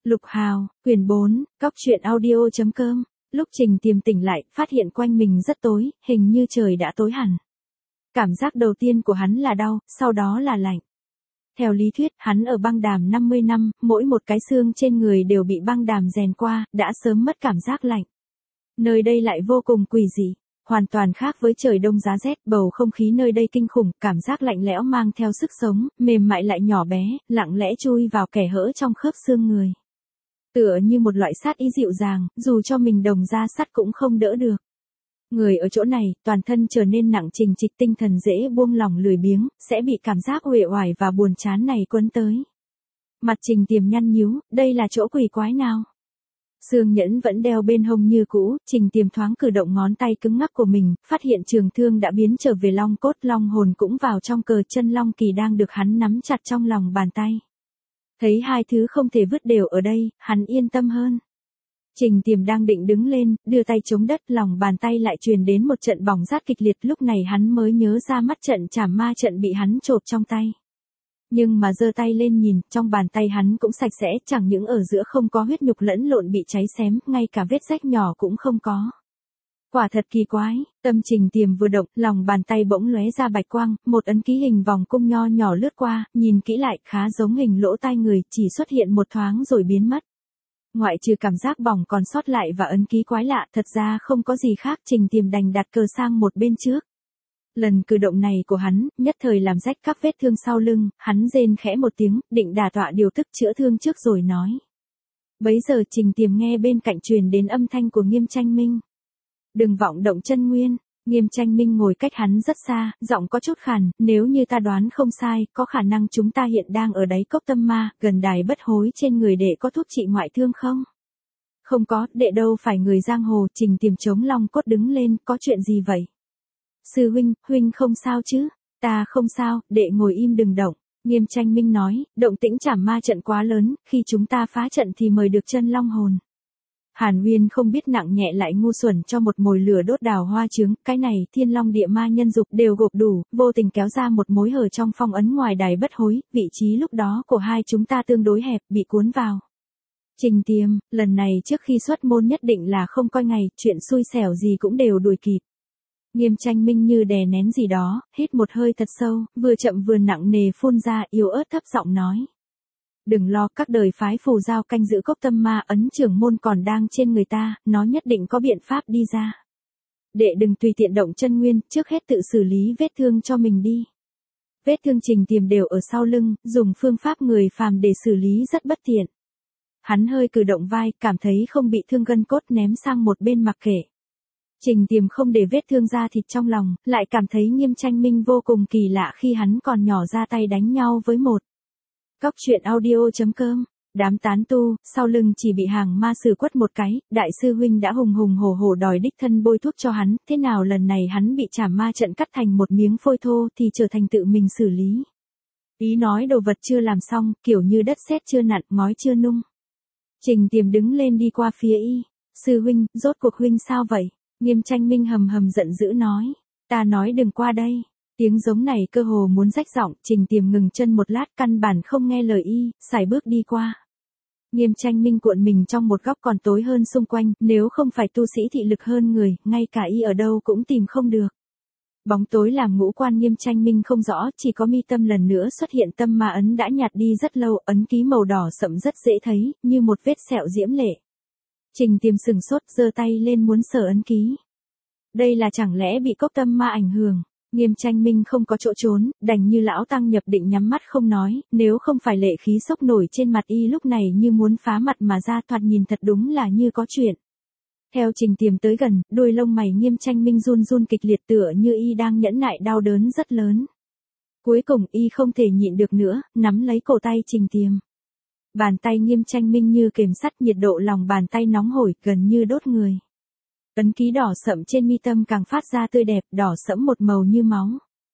Lục Hào, quyển 4, Cóc truyện audio.com. Lúc Trình Tiềm tỉnh lại, phát hiện quanh mình rất tối, hình như trời đã tối hẳn. Cảm giác đầu tiên của hắn là đau, sau đó là lạnh. Theo lý thuyết, hắn ở băng đàm 50 năm, mỗi một cái xương trên người đều bị băng đàm rèn qua, đã sớm mất cảm giác lạnh. Nơi đây lại vô cùng quỷ dị, hoàn toàn khác với trời đông giá rét, bầu không khí nơi đây kinh khủng, cảm giác lạnh lẽo mang theo sức sống, mềm mại lại nhỏ bé, lặng lẽ chui vào kẽ hở trong khớp xương người. Tựa như một loại sát ý dịu dàng, dù cho mình đồng da sắt cũng không đỡ được. Người ở chỗ này, toàn thân trở nên nặng trịch trịch, tinh thần dễ buông lỏng lười biếng, sẽ bị cảm giác uể oải và buồn chán này quấn tới. Mặt Trình Tiềm nhăn nhíu, đây là chỗ quỷ quái nào? Xương nhẫn vẫn đeo bên hông như cũ, Trình Tiềm thoáng cử động ngón tay cứng ngắc của mình, phát hiện trường thương đã biến trở về long cốt, long hồn cũng vào trong cờ chân long kỳ đang được hắn nắm chặt trong lòng bàn tay. Thấy hai thứ không thể vứt đều ở đây, hắn yên tâm hơn. Trình Tiềm đang định đứng lên, đưa tay chống đất, lòng bàn tay lại truyền đến một trận bỏng rát kịch liệt, lúc này hắn mới nhớ ra mắt trận trảm ma trận bị hắn chộp trong tay. Nhưng mà giơ tay lên nhìn, trong bàn tay hắn cũng sạch sẽ, chẳng những ở giữa không có huyết nhục lẫn lộn bị cháy xém, ngay cả vết rách nhỏ cũng không có. Quả thật kỳ quái, tâm Trình Tiềm vừa động, lòng bàn tay bỗng lóe ra bạch quang, một ấn ký hình vòng cung nho nhỏ lướt qua, nhìn kỹ lại, khá giống hình lỗ tai người, chỉ xuất hiện một thoáng rồi biến mất. Ngoại trừ cảm giác bỏng còn sót lại và ấn ký quái lạ, thật ra không có gì khác, Trình Tiềm đành đặt cờ sang một bên trước. Lần cử động này của hắn, nhất thời làm rách các vết thương sau lưng, hắn rên khẽ một tiếng, định đả tọa điều tức chữa thương trước rồi nói. Bấy giờ Trình Tiềm nghe bên cạnh truyền đến âm thanh của Nghiêm Tranh Minh. Đừng vọng động chân nguyên. Nghiêm Tranh Minh ngồi cách hắn rất xa, giọng có chút khàn, nếu như ta đoán không sai, có khả năng chúng ta hiện đang ở đáy cốc tâm ma, gần đài bất hối, trên người đệ có thuốc trị ngoại thương không? Không có, đệ đâu phải người giang hồ. Trình Tiềm chống long cốt đứng lên, có chuyện gì vậy? Sư huynh, huynh không sao chứ? Ta không sao, đệ ngồi im đừng động. Nghiêm Tranh Minh nói, động tĩnh trảm ma trận quá lớn, khi chúng ta phá trận thì mời được chân long hồn. Hàn Uyên không biết nặng nhẹ lại ngu xuẩn cho một mồi lửa đốt đào hoa trứng, cái này Thiên Long Địa Ma nhân dục đều gộp đủ, vô tình kéo ra một mối hở trong phong ấn ngoài đài bất hối, vị trí lúc đó của hai chúng ta tương đối hẹp, bị cuốn vào. Trình Tiềm, lần này trước khi xuất môn nhất định là không coi ngày, chuyện xui xẻo gì cũng đều đuổi kịp. Nghiêm Tranh Minh như đè nén gì đó, hít một hơi thật sâu, vừa chậm vừa nặng nề phun ra, yếu ớt thấp giọng nói. Đừng lo, các đời phái phù giao canh giữ cốc tâm ma, ấn trưởng môn còn đang trên người ta, nó nhất định có biện pháp đi ra. Đệ đừng tùy tiện động chân nguyên, trước hết tự xử lý vết thương cho mình đi. Vết thương Trình Tiềm đều ở sau lưng, dùng phương pháp người phàm để xử lý rất bất tiện. Hắn hơi cử động vai, cảm thấy không bị thương gân cốt, ném sang một bên mặc kệ. Trình Tiềm không để vết thương ra thịt trong lòng, lại cảm thấy Nghiêm Tranh Minh vô cùng kỳ lạ khi hắn còn nhỏ ra tay đánh nhau với một. Cóc truyện audio.com. Đám tán tu, sau lưng chỉ bị hàng ma sử quất một cái, đại sư huynh đã hùng hùng hổ hổ đòi đích thân bôi thuốc cho hắn, thế nào lần này hắn bị trảm ma trận cắt thành một miếng phôi thô thì trở thành tự mình xử lý. Ý nói đồ vật chưa làm xong, kiểu như đất sét chưa nặn, ngói chưa nung. Trình Tiềm đứng lên đi qua phía y. Sư huynh, rốt cuộc huynh sao vậy? Nghiêm Tranh Minh hầm hầm giận dữ nói. Ta nói đừng qua đây. Tiếng giống này cơ hồ muốn rách giọng, Trình Tiềm ngừng chân một lát, căn bản không nghe lời y, sải bước đi qua. Nghiêm Tranh Minh cuộn mình trong một góc còn tối hơn xung quanh, nếu không phải tu sĩ thị lực hơn người, ngay cả y ở đâu cũng tìm không được. Bóng tối làm ngũ quan Nghiêm Tranh Minh không rõ, chỉ có mi tâm lần nữa xuất hiện tâm ma ấn đã nhạt đi rất lâu, ấn ký màu đỏ sậm rất dễ thấy, như một vết sẹo diễm lệ. Trình Tiềm sừng sốt, giơ tay lên muốn sờ ấn ký. Đây là chẳng lẽ bị cốc tâm ma ảnh hưởng? Nghiêm Tranh Minh không có chỗ trốn, đành như lão tăng nhập định nhắm mắt không nói, nếu không phải lệ khí sốc nổi trên mặt y lúc này như muốn phá mặt mà ra, thoạt nhìn thật đúng là như có chuyện. Theo Trình Tiềm tới gần, đuôi lông mày Nghiêm Tranh Minh run run kịch liệt, tựa như y đang nhẫn nại đau đớn rất lớn. Cuối cùng y không thể nhịn được nữa, nắm lấy cổ tay Trình Tiềm. Bàn tay Nghiêm Tranh Minh như kềm sắt, nhiệt độ lòng bàn tay nóng hổi, gần như đốt người. Ấn ký đỏ sẫm trên mi tâm càng phát ra tươi đẹp, đỏ sẫm một màu như máu.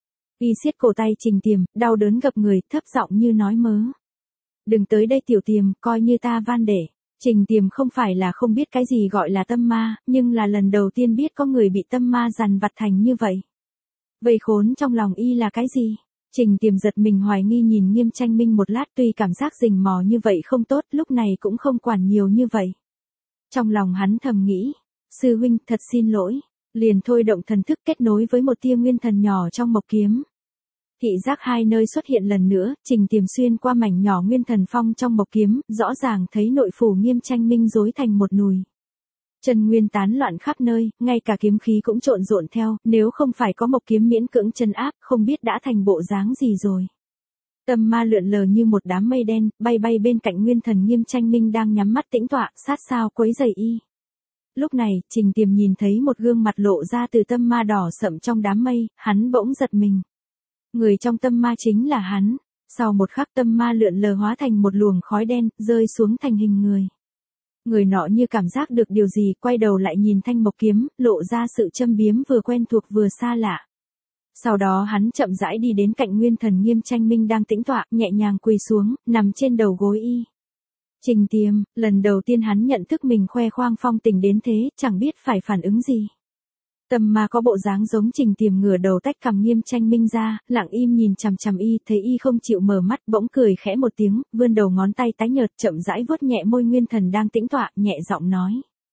Y siết cổ tay Trình Tiềm, đau đớn gập người, thấp giọng như nói mớ. Đừng tới đây tiểu Tiềm, coi như ta van để. Trình Tiềm không phải là không biết cái gì gọi là tâm ma, nhưng là lần đầu tiên biết có người bị tâm ma dằn vặt thành như vậy. Vây khốn trong lòng y là cái gì? Trình Tiềm giật mình hoài nghi nhìn Nghiêm Tranh Minh một lát, tuy cảm giác rình mò như vậy không tốt, lúc này cũng không quản nhiều như vậy. Trong lòng hắn thầm nghĩ, sư huynh thật xin lỗi, liền thôi động thần thức kết nối với một tia nguyên thần nhỏ trong mộc kiếm. Thị giác hai nơi xuất hiện lần nữa, Trình Tiềm xuyên qua mảnh nhỏ nguyên thần phong trong mộc kiếm, rõ ràng thấy nội phủ Nghiêm Tranh Minh rối thành một nùi. Chân nguyên tán loạn khắp nơi, ngay cả kiếm khí cũng trộn rộn theo, nếu không phải có mộc kiếm miễn cưỡng chân áp, không biết đã thành bộ dáng gì rồi. Tâm ma lượn lờ như một đám mây đen, bay bay bên cạnh nguyên thần Nghiêm Tranh Minh đang nhắm mắt tĩnh tọa, sát sao quấy rầy y. Lúc này, Trình Tiềm nhìn thấy một gương mặt lộ ra từ tâm ma đỏ sậm trong đám mây, hắn bỗng giật mình. Người trong tâm ma chính là hắn. Sau một khắc tâm ma lượn lờ hóa thành một luồng khói đen, rơi xuống thành hình người. Người nọ như cảm giác được điều gì, quay đầu lại nhìn thanh mộc kiếm, lộ ra sự châm biếm vừa quen thuộc vừa xa lạ. Sau đó hắn chậm rãi đi đến cạnh nguyên thần Nghiêm Tranh Minh đang tĩnh tọa, nhẹ nhàng quỳ xuống, nằm trên đầu gối y. Trình Tiềm, lần đầu tiên hắn nhận thức mình khoe khoang phong tình đến thế, chẳng biết phải phản ứng gì. Tâm ma có bộ dáng giống Trình Tiềm, ngửa đầu tách cằm Nghiêm Tranh Minh ra, lặng im nhìn chằm chằm y, thấy y không chịu mở mắt, bỗng cười khẽ một tiếng, vươn đầu ngón tay tái nhợt chậm rãi vuốt nhẹ môi nguyên thần đang tĩnh tọa, nhẹ giọng nói: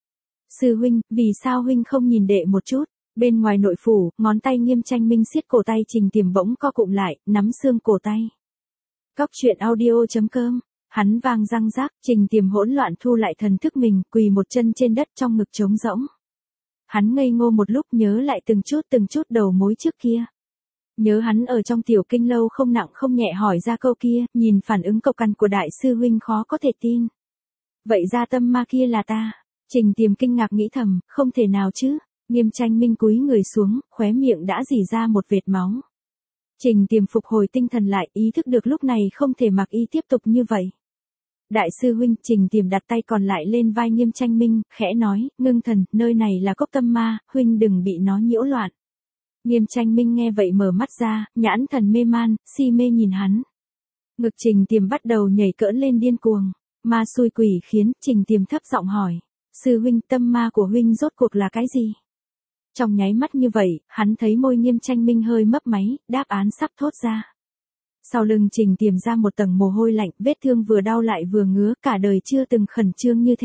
"Sư huynh, vì sao huynh không nhìn đệ một chút?" Bên ngoài nội phủ, ngón tay Nghiêm Tranh Minh siết cổ tay Trình Tiềm bỗng co cụm lại, nắm xương cổ tay. Cóc truyện audio.com. Hắn vang răng rác, Trình Tiềm hỗn loạn thu lại thần thức mình, quỳ một chân trên đất trong ngực trống rỗng. Hắn ngây ngô một lúc, nhớ lại từng chút đầu mối trước kia. Nhớ hắn ở trong tiểu kinh lâu không nặng không nhẹ hỏi ra câu kia, nhìn phản ứng cộc cằn của đại sư huynh khó có thể tin. Vậy ra tâm ma kia là ta. Trình Tiềm kinh ngạc nghĩ thầm, không thể nào chứ. Nghiêm Tranh Minh cúi người xuống, khóe miệng đã rỉ ra một vệt máu. Trình Tiềm phục hồi tinh thần lại, ý thức được lúc này không thể mặc y tiếp tục như vậy. Đại sư huynh. Trình Tiềm đặt tay còn lại lên vai Nghiêm Tranh Minh, khẽ nói: "Ngưng thần, nơi này là cốc tâm ma, huynh đừng bị nó nhiễu loạn." Nghiêm Tranh Minh nghe vậy mở mắt ra, nhãn thần mê man, si mê nhìn hắn. Ngực Trình Tiềm bắt đầu nhảy cỡn lên điên cuồng. Ma xui quỷ khiến, Trình Tiềm thấp giọng hỏi: "Sư huynh, tâm ma của huynh rốt cuộc là cái gì?" Trong nháy mắt như vậy, hắn thấy môi Nghiêm Tranh Minh hơi mấp máy, đáp án sắp thốt ra. Sau lưng Trình Tiềm ra một tầng mồ hôi lạnh, vết thương vừa đau lại vừa ngứa, cả đời chưa từng khẩn trương như thế.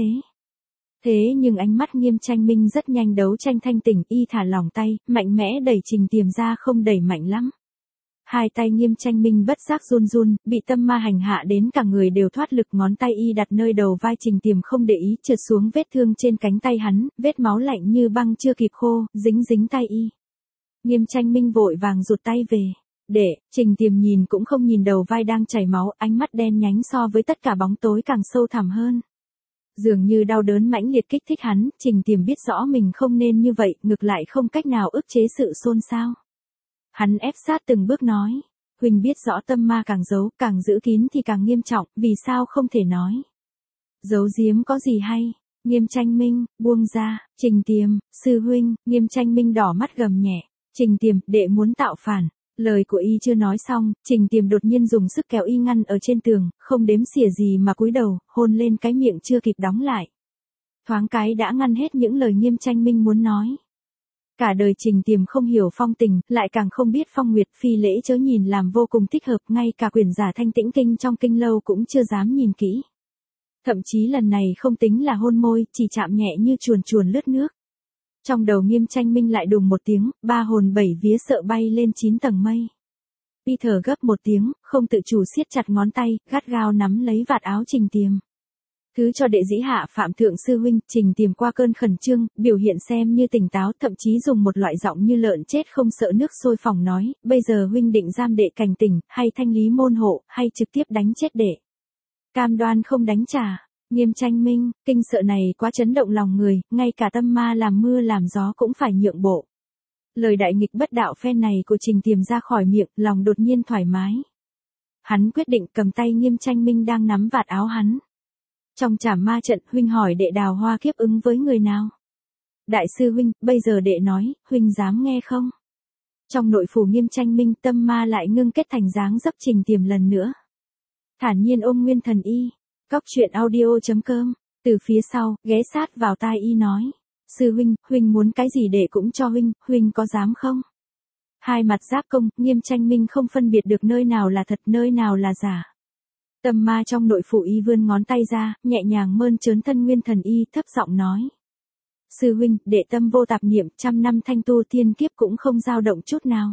Thế nhưng ánh mắt Nghiêm Tranh Minh rất nhanh đấu tranh thanh tỉnh, y thả lỏng tay, mạnh mẽ đẩy Trình Tiềm ra, không đẩy mạnh lắm. Hai tay Nghiêm Tranh Minh bất giác run run, bị tâm ma hành hạ đến cả người đều thoát lực, ngón tay y đặt nơi đầu vai Trình Tiềm không để ý, trượt xuống vết thương trên cánh tay hắn, vết máu lạnh như băng chưa kịp khô, dính tay y. Nghiêm Tranh Minh vội vàng rụt tay về. Trình Tiềm nhìn cũng không nhìn đầu vai đang chảy máu, ánh mắt đen nhánh so với tất cả bóng tối càng sâu thẳm hơn. Dường như đau đớn mãnh liệt kích thích hắn, Trình Tiềm biết rõ mình không nên như vậy, ngược lại không cách nào ức chế sự xôn xao. Hắn ép sát từng bước nói: "Huynh biết rõ tâm ma càng giấu, càng giữ kín thì càng nghiêm trọng, vì sao không thể nói? Giấu giếm có gì hay?" Nghiêm Tranh Minh, buông ra. Trình Tiềm, sư huynh. Nghiêm Tranh Minh đỏ mắt gầm nhẹ: "Trình Tiềm, đệ muốn tạo phản." Lời của y chưa nói xong, Trình Tiềm đột nhiên dùng sức kéo y ngăn ở trên tường, không đếm xỉa gì mà cúi đầu, hôn lên cái miệng chưa kịp đóng lại. Thoáng cái đã ngăn hết những lời Nghiêm Tranh Minh muốn nói. Cả đời Trình Tiềm không hiểu phong tình, lại càng không biết phong nguyệt phi lễ chớ nhìn làm vô cùng thích hợp, ngay cả quyền giả Thanh Tĩnh Kinh trong kinh lâu cũng chưa dám nhìn kỹ. Thậm chí lần này không tính là hôn môi, chỉ chạm nhẹ như chuồn chuồn lướt nước. Trong đầu Nghiêm Tranh Minh lại đùng một tiếng, ba hồn bảy vía sợ bay lên 9 tầng mây. Y thở gấp một tiếng, không tự chủ siết chặt ngón tay, gắt gao nắm lấy vạt áo Trình Tiềm. "Thứ cho đệ dĩ hạ phạm thượng sư huynh." Trình Tiềm qua cơn khẩn trương, biểu hiện xem như tỉnh táo, thậm chí dùng một loại giọng như lợn chết không sợ nước sôi phỏng nói: "Bây giờ huynh định giam đệ cảnh tỉnh, hay thanh lý môn hộ, hay trực tiếp đánh chết đệ?" "Cam đoan không đánh trả." Nghiêm Tranh Minh, kinh sợ này quá chấn động lòng người, ngay cả tâm ma làm mưa làm gió cũng phải nhượng bộ. Lời đại nghịch bất đạo phen này của Trình Tiềm ra khỏi miệng, lòng đột nhiên thoải mái. Hắn quyết định cầm tay Nghiêm Tranh Minh đang nắm vạt áo hắn. "Trong trảm ma trận, huynh hỏi đệ đào hoa kiếp ứng với người nào?" "Đại sư huynh, bây giờ đệ nói, huynh dám nghe không?" Trong nội phủ Nghiêm Tranh Minh, tâm ma lại ngưng kết thành dáng dấp Trình Tiềm lần nữa. Thản nhiên ôm nguyên thần y. Cóc truyện audio.com. Từ phía sau, ghé sát vào tai y nói: "Sư huynh, huynh muốn cái gì đệ cũng cho huynh, huynh có dám không?" Hai mặt giáp công, Nghiêm Tranh Minh không phân biệt được nơi nào là thật, nơi nào là giả. Tâm ma trong nội phủ y vươn ngón tay ra, nhẹ nhàng mơn trớn thân nguyên thần y, thấp giọng nói. Sư huynh, đệ tâm vô tạp niệm, 100 năm thanh tu thiên kiếp cũng không dao động chút nào.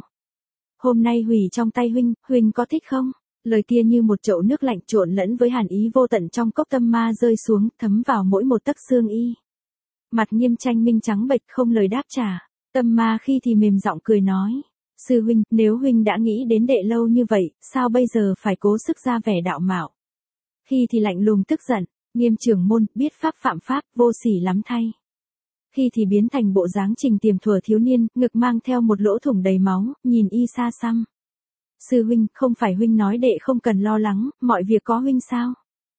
Hôm nay hủy trong tay huynh, huynh có thích không? Lời kia như một chậu nước lạnh trộn lẫn với hàn ý vô tận trong cốc tâm ma rơi xuống, thấm vào mỗi một tấc xương y. Mặt Nghiêm Tranh Minh trắng bệch không lời đáp trả. Tâm ma khi thì mềm giọng cười nói. Sư huynh, nếu huynh đã nghĩ đến đệ lâu như vậy, sao bây giờ phải cố sức ra vẻ đạo mạo? Khi thì lạnh lùng tức giận, Nghiêm trưởng môn, biết pháp phạm pháp, vô sỉ lắm thay. Khi thì biến thành bộ dáng Trình Tiềm thuở thiếu niên, ngực mang theo một lỗ thủng đầy máu, nhìn y xa xăm. Sư huynh, không phải huynh nói đệ không cần lo lắng, mọi việc có huynh sao?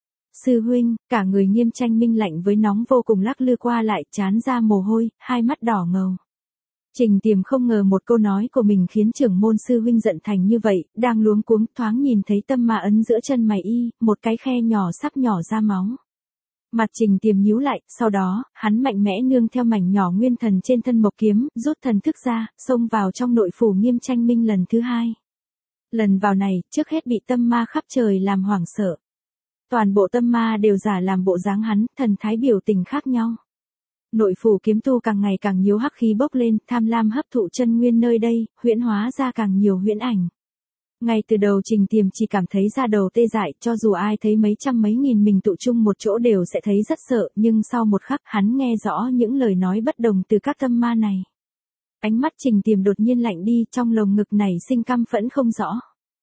Sư huynh, cả người Nghiêm Tranh Minh lạnh với nóng vô cùng lắc lư qua lại, trán ra mồ hôi, hai mắt đỏ ngầu. Trình Tiềm không ngờ một câu nói của mình khiến trưởng môn sư huynh giận thành như vậy, đang luống cuống thoáng nhìn thấy tâm ma ấn giữa chân mày y, một cái khe nhỏ sắc nhỏ ra máu. Mặt Trình Tiềm nhíu lại, sau đó, hắn mạnh mẽ nương theo mảnh nhỏ nguyên thần trên thân mộc kiếm, rút thần thức ra, xông vào trong nội phủ Nghiêm Tranh Minh lần thứ hai. Lần vào này, trước hết bị tâm ma khắp trời làm hoảng sợ. Toàn bộ tâm ma đều giả làm bộ dáng hắn, thần thái biểu tình khác nhau. Nội phủ kiếm tu càng ngày càng nhiều hắc khí bốc lên, tham lam hấp thụ chân nguyên nơi đây, huyễn hóa ra càng nhiều huyễn ảnh. Ngay từ đầu Trình Tiềm chỉ cảm thấy da đầu tê dại, cho dù ai thấy mấy trăm mấy nghìn mình tụ chung một chỗ đều sẽ thấy rất sợ, nhưng sau một khắc hắn nghe rõ những lời nói bất đồng từ các tâm ma này. Ánh mắt Trình Tiềm đột nhiên lạnh đi, trong lồng ngực này sinh căm phẫn không rõ.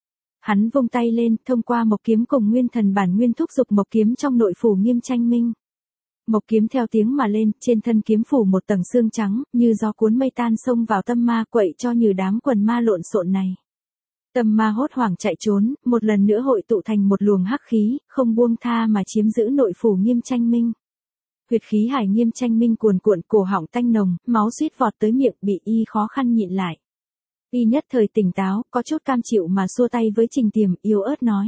Hắn vung tay lên, thông qua mộc kiếm cùng nguyên thần bản nguyên thúc giục mộc kiếm trong nội phủ Nghiêm Tranh Minh. Mộc kiếm theo tiếng mà lên, trên thân kiếm phủ một tầng xương trắng, như gió cuốn mây tan xông vào tâm ma quậy cho như đám quần ma lộn xộn này. Tâm ma hốt hoảng chạy trốn, một lần nữa hội tụ thành một luồng hắc khí, không buông tha mà chiếm giữ nội phủ Nghiêm Tranh Minh. Huyệt khí hải Nghiêm Tranh Minh cuồn cuộn, cổ họng tanh nồng, máu suýt vọt tới miệng, bị y khó khăn nhịn lại. Y nhất thời tỉnh táo, có chút cam chịu mà xua tay với Trình Tiềm, yếu ớt nói.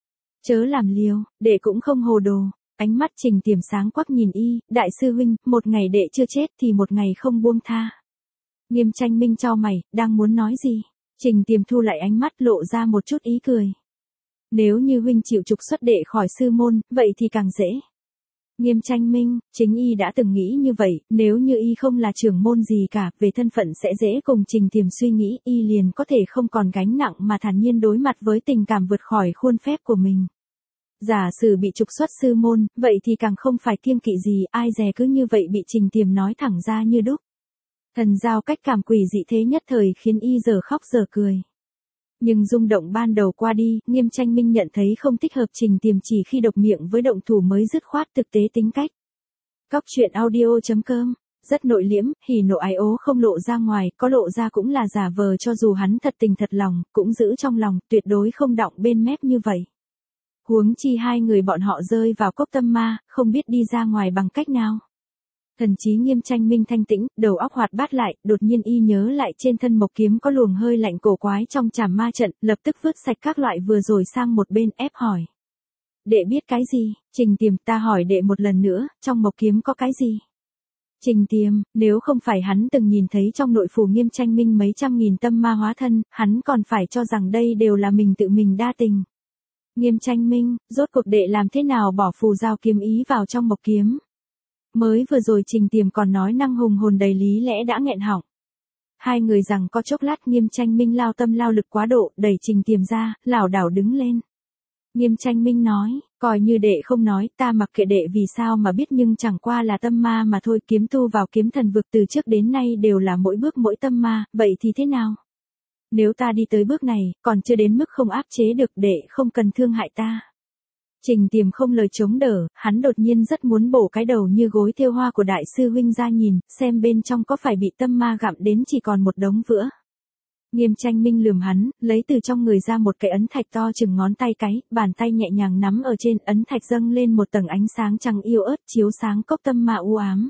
Chớ làm liều, đệ cũng không hồ đồ. Ánh mắt Trình Tiềm sáng quắc nhìn y, đại sư huynh, một ngày đệ chưa chết thì một ngày không buông tha. Nghiêm Tranh Minh chau mày, đang muốn nói gì? Trình Tiềm thu lại ánh mắt lộ ra một chút ý cười. Nếu như huynh chịu trục xuất đệ khỏi sư môn, vậy thì càng dễ. Nghiêm Tranh Minh, chính y đã từng nghĩ như vậy, nếu như y không là trưởng môn gì cả, về thân phận sẽ dễ cùng Trình Tiềm suy nghĩ, y liền có thể không còn gánh nặng mà thản nhiên đối mặt với tình cảm vượt khỏi khuôn phép của mình. Giả sử bị trục xuất sư môn, vậy thì càng không phải kiêng kỵ gì, ai dè cứ như vậy bị Trình Tiềm nói thẳng ra như đúc. Thần giao cách cảm quỷ dị thế nhất thời khiến y giờ khóc giờ cười. Nhưng rung động ban đầu qua đi, Nghiêm Tranh Minh nhận thấy không thích hợp Trình Tiềm chỉ khi độc miệng với động thủ mới dứt khoát thực tế tính cách. Cóc truyện audio.com, rất nội liễm, hỉ nộ ái ố không lộ ra ngoài, có lộ ra cũng là giả vờ cho dù hắn thật tình thật lòng, cũng giữ trong lòng, tuyệt đối không đọng bên mép như vậy. Huống chi hai người bọn họ rơi vào cốc tâm ma, không biết đi ra ngoài bằng cách nào. Thần trí Nghiêm Tranh Minh thanh tĩnh, đầu óc hoạt bát lại, đột nhiên y nhớ lại trên thân mộc kiếm có luồng hơi lạnh cổ quái trong trảm ma trận, lập tức vứt sạch các loại vừa rồi sang một bên, ép hỏi. Đệ biết cái gì? Trình Tiềm, ta hỏi đệ một lần nữa, trong mộc kiếm có cái gì? Trình Tiềm, nếu không phải hắn từng nhìn thấy trong nội phủ Nghiêm Tranh Minh mấy trăm nghìn tâm ma hóa thân, hắn còn phải cho rằng đây đều là mình tự mình đa tình. Nghiêm Tranh Minh, rốt cuộc đệ làm thế nào bỏ phù giao kiếm ý vào trong mộc kiếm? Mới vừa rồi Trình Tiềm còn nói năng hùng hồn đầy lý lẽ đã nghẹn họng. Hai người rằng có chốc lát Nghiêm Tranh Minh lao tâm lao lực quá độ, đẩy Trình Tiềm ra, lảo đảo đứng lên. Nghiêm Tranh Minh nói, coi như đệ không nói, ta mặc kệ đệ vì sao mà biết, nhưng chẳng qua là tâm ma mà thôi, kiếm tu vào kiếm thần vực từ trước đến nay đều là mỗi bước mỗi tâm ma, vậy thì thế nào? Nếu ta đi tới bước này, còn chưa đến mức không áp chế được, đệ không cần thương hại ta. Trình Tiềm không lời chống đỡ, hắn đột nhiên rất muốn bổ cái đầu như gối thêu hoa của đại sư huynh ra nhìn, xem bên trong có phải bị tâm ma gặm đến chỉ còn một đống vữa. Nghiêm Tranh Minh lườm hắn, lấy từ trong người ra một cái ấn thạch to chừng ngón tay cái, bàn tay nhẹ nhàng nắm ở trên, ấn thạch dâng lên một tầng ánh sáng trắng yêu ớt chiếu sáng cốc tâm ma u ám.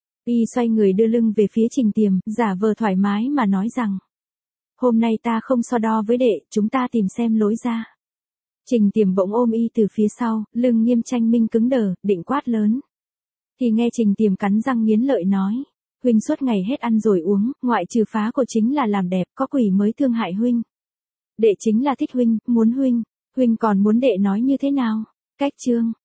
Y xoay người đưa lưng về phía Trình Tiềm, giả vờ thoải mái mà nói rằng. Hôm nay ta không so đo với đệ, chúng ta tìm xem lối ra. Trình Tiềm bỗng ôm y từ phía sau, lưng Nghiêm Tranh Minh cứng đờ, định quát lớn. Thì nghe Trình Tiềm cắn răng nghiến lợi nói. Huynh suốt ngày hết ăn rồi uống, ngoại trừ phá của chính là làm đẹp, có quỷ mới thương hại huynh. Đệ chính là thích huynh, muốn huynh. Huynh còn muốn đệ nói như thế nào? Cách chương